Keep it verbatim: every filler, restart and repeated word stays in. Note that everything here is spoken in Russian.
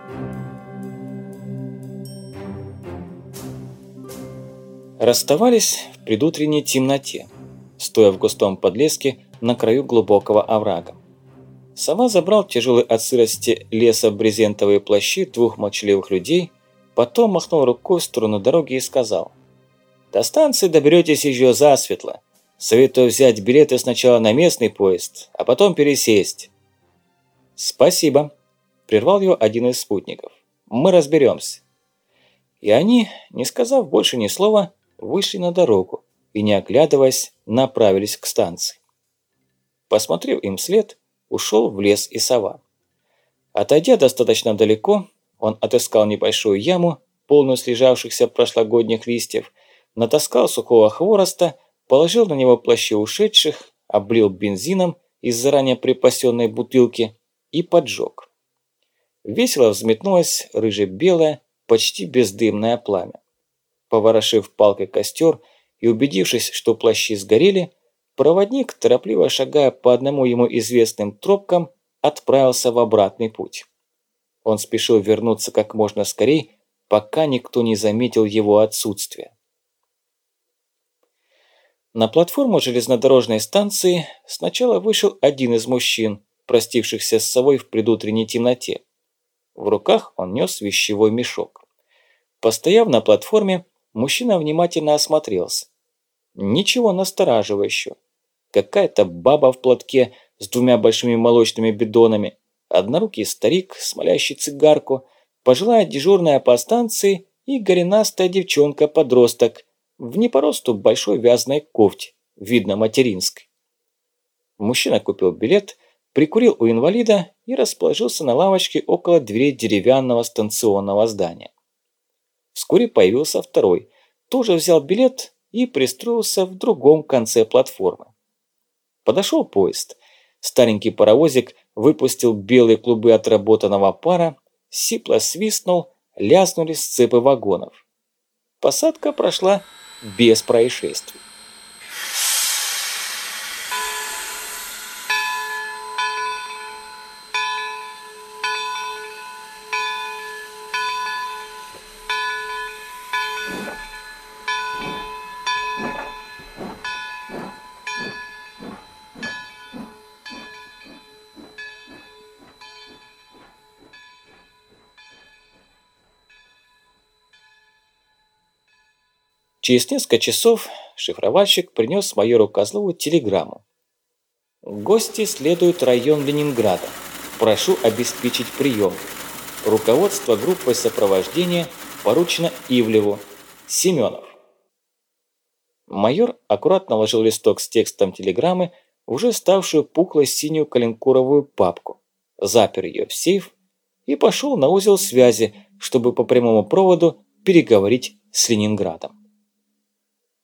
Расставались в предутренней темноте, стоя в густом подлеске на краю глубокого оврага. Сова забрал тяжелые от сырости леса брезентовые плащи двух молчаливых людей, потом махнул рукой в сторону дороги и сказал: «До станции доберетесь еще засветло. Советую взять билеты сначала на местный поезд, а потом пересесть». «Спасибо», – прервал его один из спутников. «Мы разберемся». И они, не сказав больше ни слова, вышли на дорогу и, не оглядываясь, направились к станции. Посмотрев им вслед, ушел в лес и сова. Отойдя достаточно далеко, он отыскал небольшую яму, полную слежавшихся прошлогодних листьев, натаскал сухого хвороста, положил на него плащи ушедших, облил бензином из заранее припасенной бутылки и поджег. Весело взметнулось рыже-белое, почти бездымное пламя. Поворошив палкой костер и убедившись, что плащи сгорели, проводник, торопливо шагая по одному ему известным тропкам, отправился в обратный путь. Он спешил вернуться как можно скорей, пока никто не заметил его отсутствия. На платформу железнодорожной станции сначала вышел один из мужчин, простившихся с совой в предутренней темноте. В руках он нес вещевой мешок. Постояв на платформе, мужчина внимательно осмотрелся. Ничего настораживающего. Какая-то баба в платке с двумя большими молочными бидонами, однорукий старик, смолящий цигарку, пожилая дежурная по станции и голенастая девчонка-подросток в не по росту большой вязаной кофте, видно материнской. Мужчина купил билет, прикурил у инвалида и расположился на лавочке около дверей деревянного станционного здания. Вскоре появился второй, тоже взял билет и пристроился в другом конце платформы. Подошел поезд. Старенький паровозик выпустил белые клубы отработанного пара, сипло свистнул, лязнули сцепы вагонов. Посадка прошла без происшествий. Через несколько часов шифровальщик принес майору Козлову телеграмму. «Гости следуют район Ленинграда. Прошу обеспечить прием. Руководство группой сопровождения поручено Ивлеву. Семенов». Майор аккуратно ложил листок с текстом телеграммы в уже ставшую пухлой синюю коленкоровую папку, запер ее в сейф и пошел на узел связи, чтобы по прямому проводу переговорить с Ленинградом.